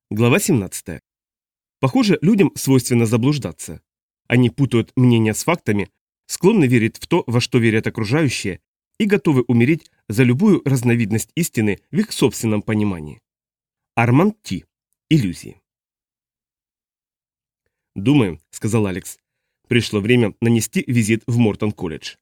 Глава 17. Похоже, людям свойственно заблуждаться. Они путают мнения с фактами, склонны верить в то, во что верят окружающие, и готовы умереть за любую разновидность истины в их собственном понимании. Арманд Ти. Иллюзии. «Думаю», — сказал Алекс, — «пришло время нанести визит в Мортон-колледж».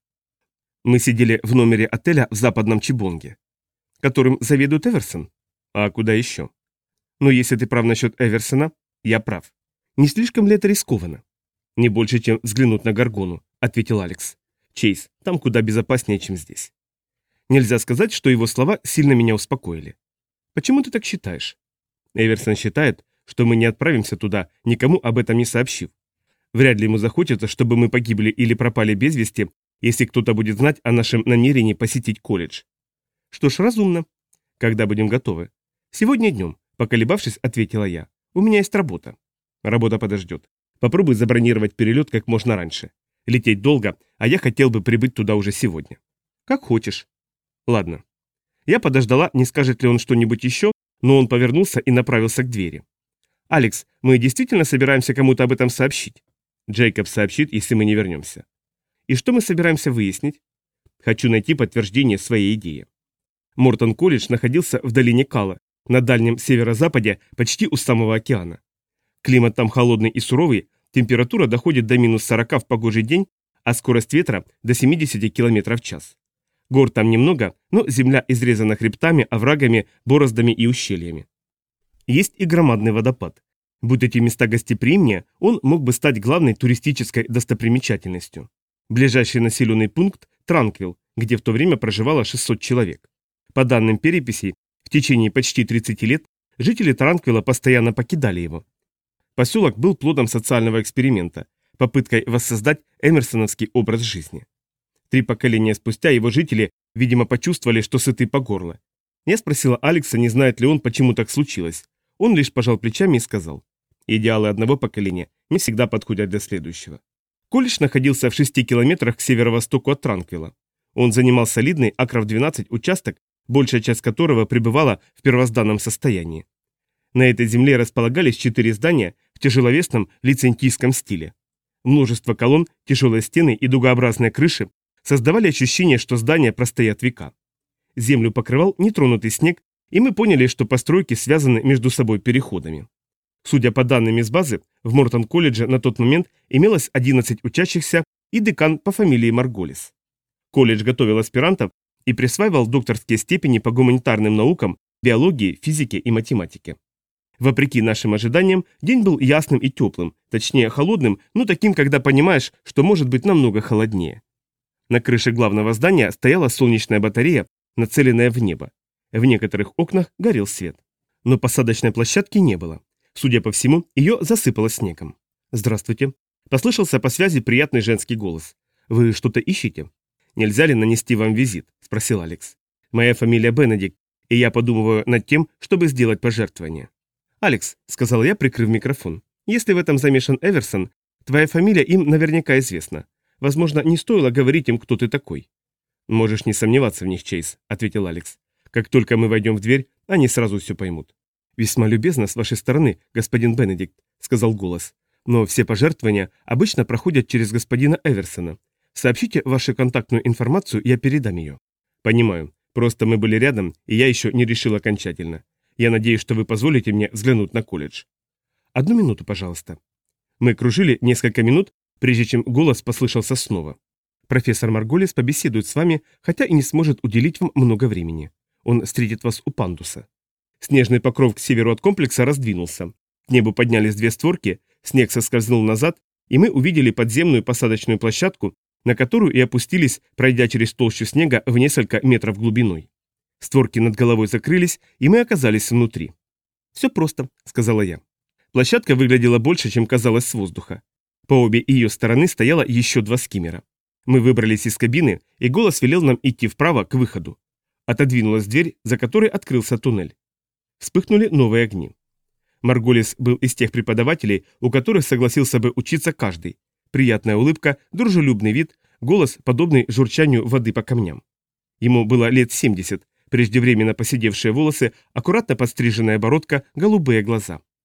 Мы сидели в номере отеля в западном Чибонге, которым заведует Эверсон. А куда еще? Но если ты прав насчет Эверсона, я прав. Не слишком ли это рискованно? Не больше, чем взглянуть на Гаргону, ответил Алекс. Чейз, там куда безопаснее, чем здесь. Нельзя сказать, что его слова сильно меня успокоили. Почему ты так считаешь? Эверсон считает, что мы не отправимся туда, никому об этом не сообщив. Вряд ли ему захочется, чтобы мы погибли или пропали без вести, если кто-то будет знать о нашем намерении посетить колледж. Что ж, разумно. Когда будем готовы? Сегодня днем. Поколебавшись, ответила я. У меня есть работа. Работа подождет. Попробуй забронировать перелет как можно раньше. Лететь долго, а я хотел бы прибыть туда уже сегодня. Как хочешь. Ладно. Я подождала, не скажет ли он что-нибудь еще, но он повернулся и направился к двери. «Алекс, мы действительно собираемся кому-то об этом сообщить?» Джейкоб сообщит, если мы не вернемся. «И что мы собираемся выяснить?» «Хочу найти подтверждение своей идеи». Мортон-колледж находился в долине Кала, на дальнем северо-западе, почти у самого океана. Климат там холодный и суровый, температура доходит до минус 40 в погожий день, а скорость ветра до 70 км в час. Гор там немного, но земля изрезана хребтами, оврагами, бороздами и ущельями. Есть и громадный водопад. Будь эти места гостеприимнее, он мог бы стать главной туристической достопримечательностью. Ближайший населенный пункт – Транквилл, где в то время проживало 600 человек. По данным переписей, в течение почти 30 лет жители Транквилла постоянно покидали его. Поселок был плодом социального эксперимента, попыткой воссоздать эмерсоновский образ жизни. 3 поколения спустя его жители, видимо, почувствовали, что сыты по горло. Я спросила Алекса, не знает ли он, почему так случилось. Он лишь пожал плечами и сказал: идеалы одного поколения не всегда подходят для следующего. Колледж находился в 6 километрах к северо-востоку от Транквилла. Он занимал солидный акров 12 участок, большая часть которого пребывала в первозданном состоянии. На этой земле располагались 4 здания в тяжеловесном лицентийском стиле. Множество колонн, тяжелые стены и дугообразные крыши создавали ощущение, что здания простоят века. Землю покрывал нетронутый снег, и мы поняли, что постройки связаны между собой переходами. Судя по данным из базы, в Мортон-колледже на тот момент имелось 11 учащихся и декан по фамилии Марголис. Колледж готовил аспирантов и присваивал докторские степени по гуманитарным наукам, биологии, физике и математике. Вопреки нашим ожиданиям, день был ясным и теплым, точнее холодным, но таким, когда понимаешь, что может быть намного холоднее. На крыше главного здания стояла солнечная батарея, нацеленная в небо. В некоторых окнах горел свет. Но посадочной площадки не было. Судя по всему, ее засыпало снегом. «Здравствуйте». Послышался по связи приятный женский голос. «Вы что-то ищете?» «Нельзя ли нанести вам визит?» – спросил Алекс. «Моя фамилия Бенедикт, и я подумываю над тем, чтобы сделать пожертвование». «Алекс», – сказал я, прикрыв микрофон, – «если в этом замешан Эверсон, твоя фамилия им наверняка известна. Возможно, не стоило говорить им, кто ты такой». «Можешь не сомневаться в них, Чейз», – ответил Алекс. «Как только мы войдем в дверь, они сразу все поймут». «Весьма любезно с вашей стороны, господин Бенедикт», – сказал голос. «Но все пожертвования обычно проходят через господина Эверсона. Сообщите вашу контактную информацию, я передам ее». «Понимаю. Просто мы были рядом, и я еще не решил окончательно. Я надеюсь, что вы позволите мне взглянуть на колледж». «Одну минуту, пожалуйста». Мы кружили несколько минут, прежде чем голос послышался снова. «Профессор Марголис побеседует с вами, хотя и не сможет уделить вам много времени. Он встретит вас у пандуса». Снежный покров к северу от комплекса раздвинулся. К небу поднялись 2 створки, снег соскользнул назад, и мы увидели подземную посадочную площадку, на которую и опустились, пройдя через толщу снега в несколько метров глубиной. Створки над головой закрылись, и мы оказались внутри. «Все просто», — сказала я. Площадка выглядела больше, чем казалось с воздуха. По обе ее стороны стояло еще 2 скиммера. Мы выбрались из кабины, и голос велел нам идти вправо к выходу. Отодвинулась дверь, за которой открылся туннель. Вспыхнули новые огни. Марголис был из тех преподавателей, у которых согласился бы учиться каждый. Приятная улыбка, дружелюбный вид, голос, подобный журчанию воды по камням. Ему было лет 70, преждевременно поседевшие волосы, аккуратно подстриженная бородка, голубые глаза.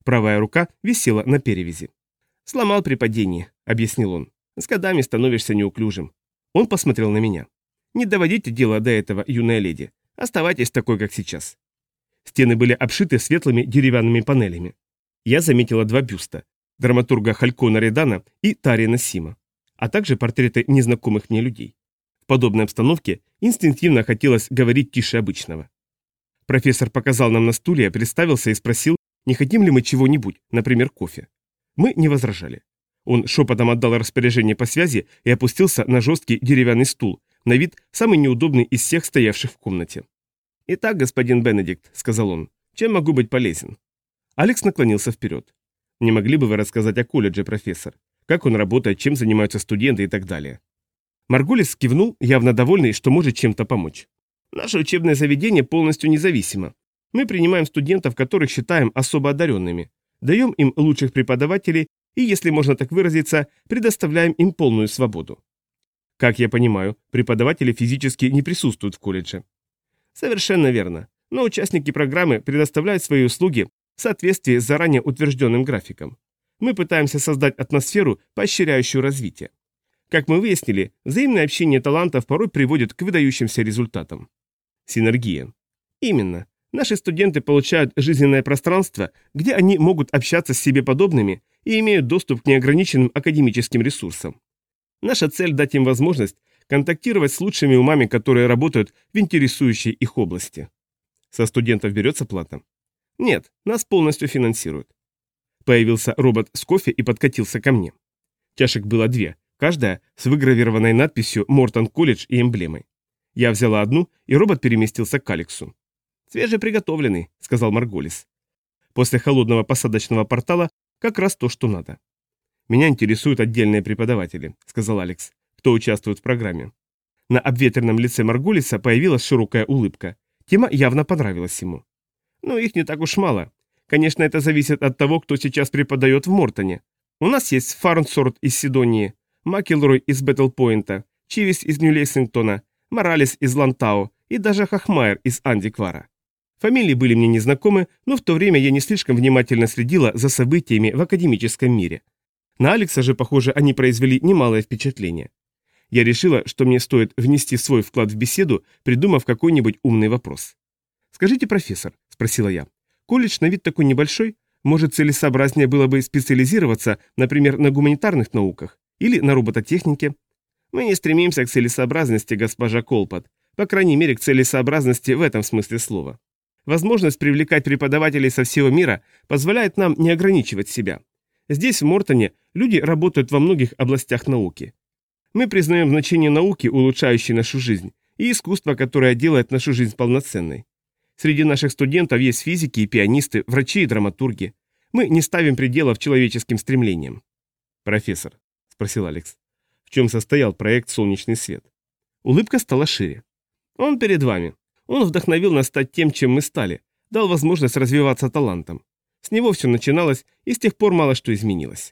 Правая рука висела на перевязи. «Сломал при падении», — объяснил он. «С годами становишься неуклюжим». Он посмотрел на меня. «Не доводите дело до этого, юная леди. Оставайтесь такой, как сейчас». Стены были обшиты светлыми деревянными панелями. Я заметила два бюста – драматурга Халькона Редана и Тарина Сима, а также портреты незнакомых мне людей. В подобной обстановке инстинктивно хотелось говорить тише обычного. Профессор показал нам на стулья, представился и спросил, не хотим ли мы чего-нибудь, например, кофе. Мы не возражали. Он шепотом отдал распоряжение по связи и опустился на жесткий деревянный стул, на вид самый неудобный из всех стоявших в комнате. «Итак, господин Бенедикт», — сказал он, — «чем могу быть полезен?» Алекс наклонился вперед. «Не могли бы вы рассказать о колледже, профессор? Как он работает, чем занимаются студенты и так далее?» Маргулис кивнул, явно довольный, что может чем-то помочь. «Наше учебное заведение полностью независимо. Мы принимаем студентов, которых считаем особо одаренными, даем им лучших преподавателей и, если можно так выразиться, предоставляем им полную свободу. Как я понимаю, преподаватели физически не присутствуют в колледже». «Совершенно верно. Но участники программы предоставляют свои услуги в соответствии с заранее утвержденным графиком. Мы пытаемся создать атмосферу, поощряющую развитие. Как мы выяснили, взаимное общение талантов порой приводит к выдающимся результатам. Синергия. Именно. Наши студенты получают жизненное пространство, где они могут общаться с себе подобными и имеют доступ к неограниченным академическим ресурсам. Наша цель – дать им возможность контактировать с лучшими умами, которые работают в интересующей их области. Со студентов берется плата? Нет, нас полностью финансируют. Появился робот с кофе и подкатился ко мне. Чашек было две, каждая с выгравированной надписью «Мортон Колледж» и эмблемой. Я взяла одну, и робот переместился к Алексу. «Свежеприготовленный», — сказал Марголис. «После холодного посадочного портала как раз то, что надо». «Меня интересуют отдельные преподаватели», — сказал Алекс, кто участвует в программе. На обветренном лице Марголиса появилась широкая улыбка. Тема явно понравилась ему. «Ну, их не так уж мало. Конечно, это зависит от того, кто сейчас преподает в Мортоне. У нас есть Фарнсорт из Сидонии, Макилрой из Бэтлпойнта, Чивис из Нью-Лексингтона, Моралес из Лантау и даже Хохмайер из Андиквара. Фамилии были мне незнакомы, но в то время я не слишком внимательно следила за событиями в академическом мире. На Алекса же, похоже, они произвели немалое впечатление. Я решила, что мне стоит внести свой вклад в беседу, придумав какой-нибудь умный вопрос. «Скажите, профессор», — спросила я, — «колледж на вид такой небольшой, может, целесообразнее было бы специализироваться, например, на гуманитарных науках или на робототехнике?» «Мы не стремимся к целесообразности, госпожа Колпот, по крайней мере, к целесообразности в этом смысле слова. Возможность привлекать преподавателей со всего мира позволяет нам не ограничивать себя. Здесь, в Мортоне, люди работают во многих областях науки. Мы признаем значение науки, улучшающей нашу жизнь, и искусства, которое делает нашу жизнь полноценной. Среди наших студентов есть физики и пианисты, врачи и драматурги. Мы не ставим пределов человеческим стремлениям». «Профессор», — спросил Алекс, — «в чем состоял проект «Солнечный свет»?» Улыбка стала шире. «Он перед вами. Он вдохновил нас стать тем, чем мы стали, дал возможность развиваться талантом. С него все начиналось, и с тех пор мало что изменилось».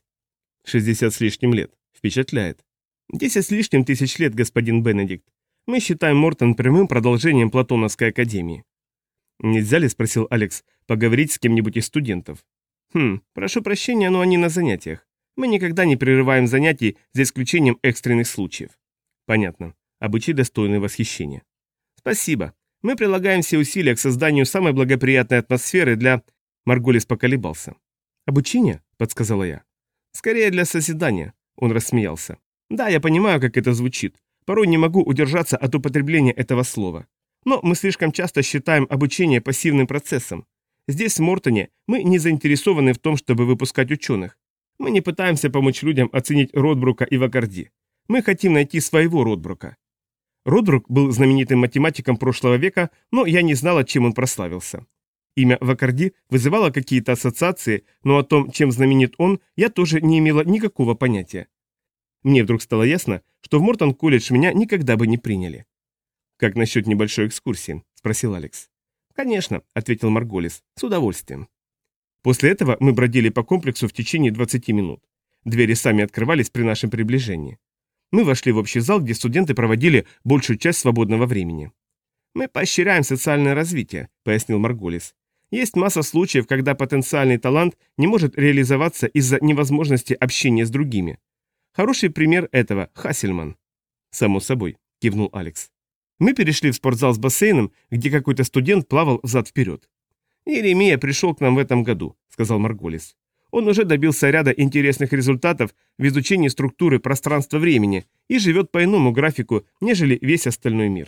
60 с лишним лет. Впечатляет. 10 с лишним тысяч лет, господин Бенедикт. Мы считаем Мортон прямым продолжением Платоновской академии. «Нельзя ли, — спросил Алекс, — поговорить с кем-нибудь из студентов?» Прошу прощения, но они на занятиях. Мы никогда не прерываем занятий, за исключением экстренных случаев». «Понятно. Обычай достойный восхищения». «Спасибо. Мы прилагаем все усилия к созданию самой благоприятной атмосферы для...» Марголис поколебался. «Обучение?» — подсказала я. «Скорее для созидания», — он рассмеялся. «Да, я понимаю, как это звучит. Порой не могу удержаться от употребления этого слова. Но мы слишком часто считаем обучение пассивным процессом. Здесь, в Мортоне, мы не заинтересованы в том, чтобы выпускать ученых. Мы не пытаемся помочь людям оценить Ротбрука и Вакарди. Мы хотим найти своего Ротбрука». Ротбрук был знаменитым математиком прошлого века, но я не знала, чем он прославился. Имя Вакарди вызывало какие-то ассоциации, но о том, чем знаменит он, я тоже не имела никакого понятия. Мне вдруг стало ясно, что в Мортон-колледж меня никогда бы не приняли. «Как насчет небольшой экскурсии?» – спросил Алекс. «Конечно», – ответил Марголис, – «с удовольствием». После этого мы бродили по комплексу в течение 20 минут. Двери сами открывались при нашем приближении. Мы вошли в общий зал, где студенты проводили большую часть свободного времени. «Мы поощряем социальное развитие», – пояснил Марголис. Есть масса случаев, когда потенциальный талант не может реализоваться из-за невозможности общения с другими. Хороший пример этого – Хассельман. «Само собой», – кивнул Алекс. Мы перешли в спортзал с бассейном, где какой-то студент плавал взад-вперед. «Иеремия пришел к нам в этом году», – сказал Марголис. «Он уже добился ряда интересных результатов в изучении структуры пространства-времени и живет по иному графику, нежели весь остальной мир».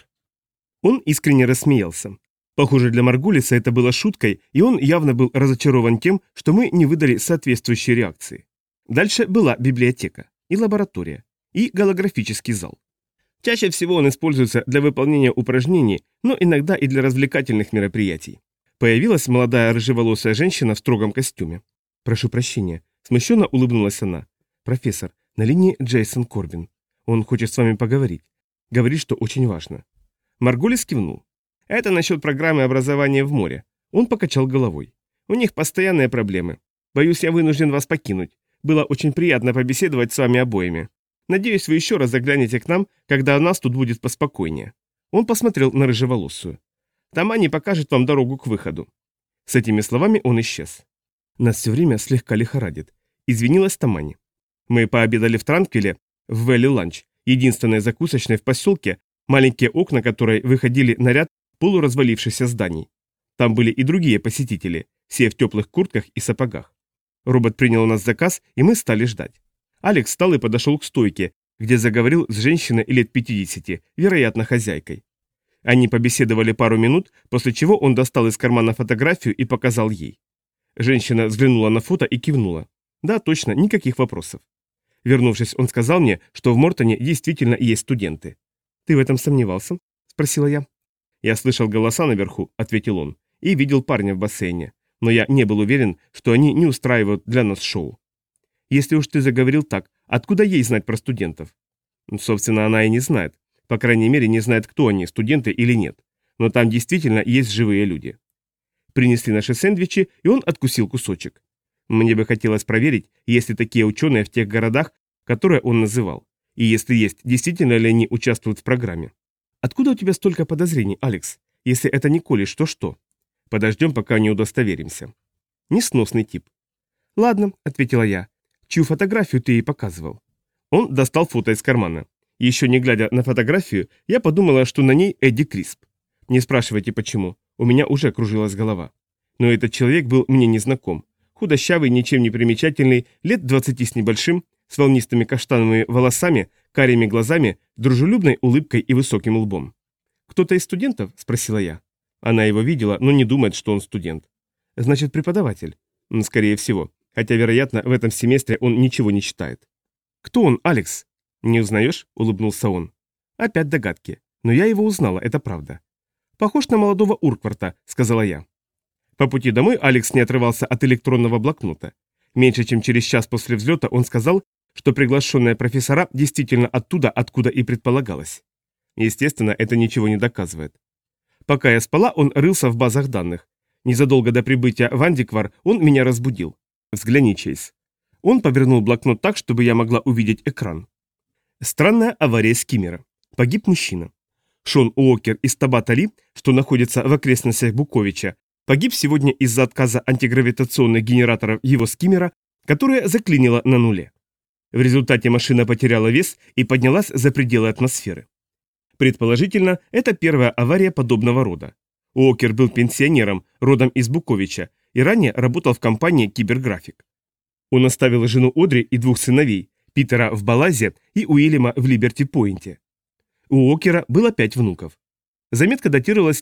Он искренне рассмеялся. Похоже, для Маргулиса это было шуткой, и он явно был разочарован тем, что мы не выдали соответствующей реакции. Дальше была библиотека, и лаборатория, и голографический зал. Чаще всего он используется для выполнения упражнений, но иногда и для развлекательных мероприятий. Появилась молодая рыжеволосая женщина в строгом костюме. «Прошу прощения», – смущенно улыбнулась она. «Профессор, на линии Джейсон Корбин. Он хочет с вами поговорить. Говорит, что очень важно». Марголис кивнул. «Это насчет программы образования в море». Он покачал головой. «У них постоянные проблемы. Боюсь, я вынужден вас покинуть. Было очень приятно побеседовать с вами обоими. Надеюсь, вы еще раз заглянете к нам, когда у нас тут будет поспокойнее». Он посмотрел на рыжеволосую. «Тамани покажет вам дорогу к выходу». С этими словами он исчез. «Нас все время слегка лихорадит», — извинилась Тамани. «Мы пообедали в Транквиле, в Вэлли Ланч, единственной закусочной в поселке, маленькие окна которой выходили на ряд полуразвалившихся зданий. Там были и другие посетители, все в теплых куртках и сапогах. Робот принял у нас заказ, и мы стали ждать. Алекс встал и подошел к стойке, где заговорил с женщиной лет 50, вероятно, хозяйкой. Они побеседовали пару минут, после чего он достал из кармана фотографию и показал ей. Женщина взглянула на фото и кивнула. Да, точно, никаких вопросов. Вернувшись, он сказал мне, что в Мортоне действительно есть студенты. «Ты в этом сомневался?» – спросила я. «Я слышал голоса наверху», – ответил он, – «и видел парня в бассейне, но я не был уверен, что они не устраивают для нас шоу». «Если уж ты заговорил так, откуда ей знать про студентов?» «Собственно, она и не знает. По крайней мере, не знает, кто они, студенты или нет. Но там действительно есть живые люди». Принесли наши сэндвичи, и он откусил кусочек. Мне бы хотелось проверить, есть ли такие ученые в тех городах, которые он называл. И если есть, действительно ли они участвуют в программе. «Откуда у тебя столько подозрений, Алекс? Если это не колледж, то что?» «Подождем, пока не удостоверимся». «Несносный тип». «Ладно», — ответила я. «Чью фотографию ты ей показывал?» Он достал фото из кармана. Еще не глядя на фотографию, я подумала, что на ней Эдди Крисп. Не спрашивайте почему, у меня уже кружилась голова. Но этот человек был мне незнаком. Худощавый, ничем не примечательный, лет 20 с небольшим, с волнистыми каштановыми волосами, карими глазами, дружелюбной улыбкой и высоким лбом. «Кто-то из студентов?» – спросила я. Она его видела, но не думает, что он студент. «Значит, преподаватель?» «Скорее всего. Хотя, вероятно, в этом семестре он ничего не читает». «Кто он, Алекс?» «Не узнаешь?» – улыбнулся он. «Опять догадки. Но я его узнала, это правда». «Похож на молодого Уркварта», – сказала я. По пути домой Алекс не отрывался от электронного блокнота. Меньше чем через час после взлета он сказал, что приглашенные профессора действительно оттуда, откуда и предполагалось. Естественно, это ничего не доказывает. Пока я спала, он рылся в базах данных. Незадолго до прибытия в Андиквар он меня разбудил. «Взгляни, Чейз». Он повернул блокнот так, чтобы я могла увидеть экран. Странная авария скиммера. Погиб мужчина. Шон Уокер из Табат-Али, что находится в окрестностях Буковича, погиб сегодня из-за отказа антигравитационных генераторов его скиммера, которое заклинило на нуле. В результате машина потеряла вес и поднялась за пределы атмосферы. Предположительно, это первая авария подобного рода. Уокер был пенсионером, родом из Буковича, и ранее работал в компании «Киберграфик». Он оставил жену Одри и двух сыновей, Питера в Балазе и Уильяма в Либерти-Пойнте. У Уокера было 5 внуков. Заметка датировалась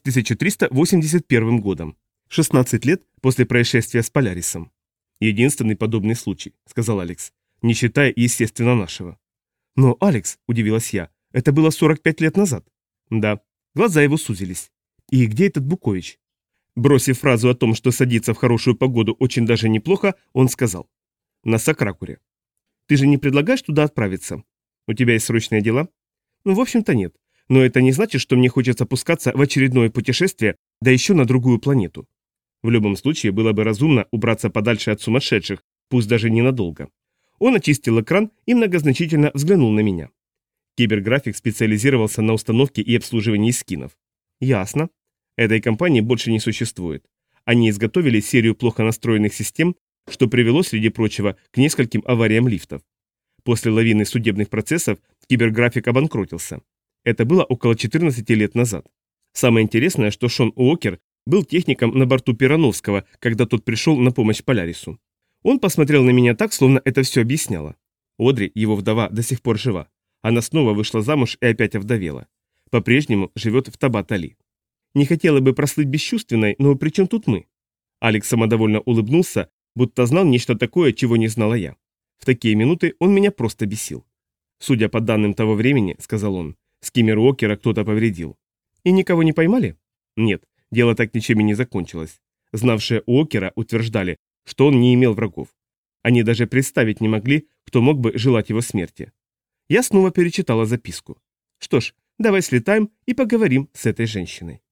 1381 годом, 16 лет после происшествия с Полярисом. «Единственный подобный случай», — сказал Алекс, — «не считая, естественно, нашего». «Но, Алекс», — удивилась я, — «это было 45 лет назад». «Да». Глаза его сузились. «И где этот Букович?» Бросив фразу о том, что садиться в хорошую погоду очень даже неплохо, он сказал: «На Сакракуре». «Ты же не предлагаешь туда отправиться? У тебя есть срочные дела?» «Ну, в общем-то, нет. Но это не значит, что мне хочется пускаться в очередное путешествие, да еще на другую планету. В любом случае, было бы разумно убраться подальше от сумасшедших, пусть даже ненадолго». Он очистил экран и многозначительно взглянул на меня. Киберграфик специализировался на установке и обслуживании скинов. «Ясно. Этой компании больше не существует. Они изготовили серию плохо настроенных систем, что привело, среди прочего, к нескольким авариям лифтов. После лавины судебных процессов киберграфик обанкротился. Это было около 14 лет назад. Самое интересное, что Шон Уокер был техником на борту Перановского, когда тот пришел на помощь Полярису. Он посмотрел на меня так, словно это все объясняло. Одри, его вдова, до сих пор жива. Она снова вышла замуж и опять овдовела. По-прежнему живет в Табат-Али. Не хотела бы прослыть бесчувственной, но при чем тут мы? Алекс самодовольно улыбнулся, будто знал нечто такое, чего не знала я. В такие минуты он меня просто бесил. Судя по данным того времени, сказал он, скиммер Уокера кто-то повредил. И никого не поймали? Нет, дело так ничем и не закончилось. Знавшие Уокера утверждали, что он не имел врагов. Они даже представить не могли, кто мог бы желать его смерти. Я снова перечитала записку. Что ж, давай слетаем и поговорим с этой женщиной.